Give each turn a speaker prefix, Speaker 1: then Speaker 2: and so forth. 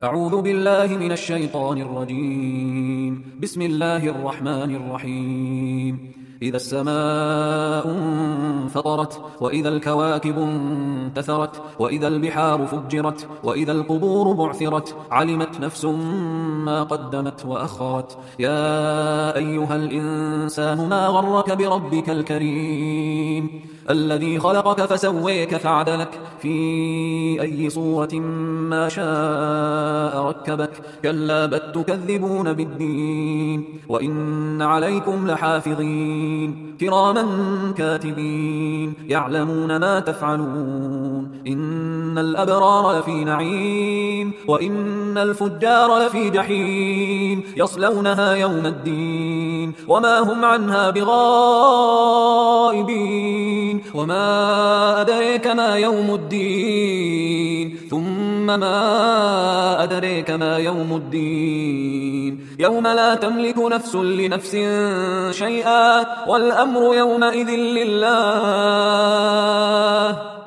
Speaker 1: أعوذ بالله من الشيطان الرجيم. بسم الله الرحمن الرحيم. إذا السماء انفطرت، وإذا الكواكب انتثرت، وإذا البحار فجرت، وإذا القبور بعثرت، علمت نفس ما قدمت وأخرت. يا أيها الإنسان ما غرك بربك الكريم الذي خلقك فسويك فعدلك في أي صورة ما شاء ركبك. كلا بل تكذبون بالدين، وإن عليكم لحافظين كراما كاتبين يعلمون ما تفعلون. إن الأبرار لفي نعيم، وإن الفجار لفي جحيم يصلونها يوم الدين وما هم عنها بغائبين. وما أدريك ما يوم الدين، ثم ما أدريك ما يوم الدين. يوم لا تملك نفس لنفس شيئا، والأمر يومئذ لله.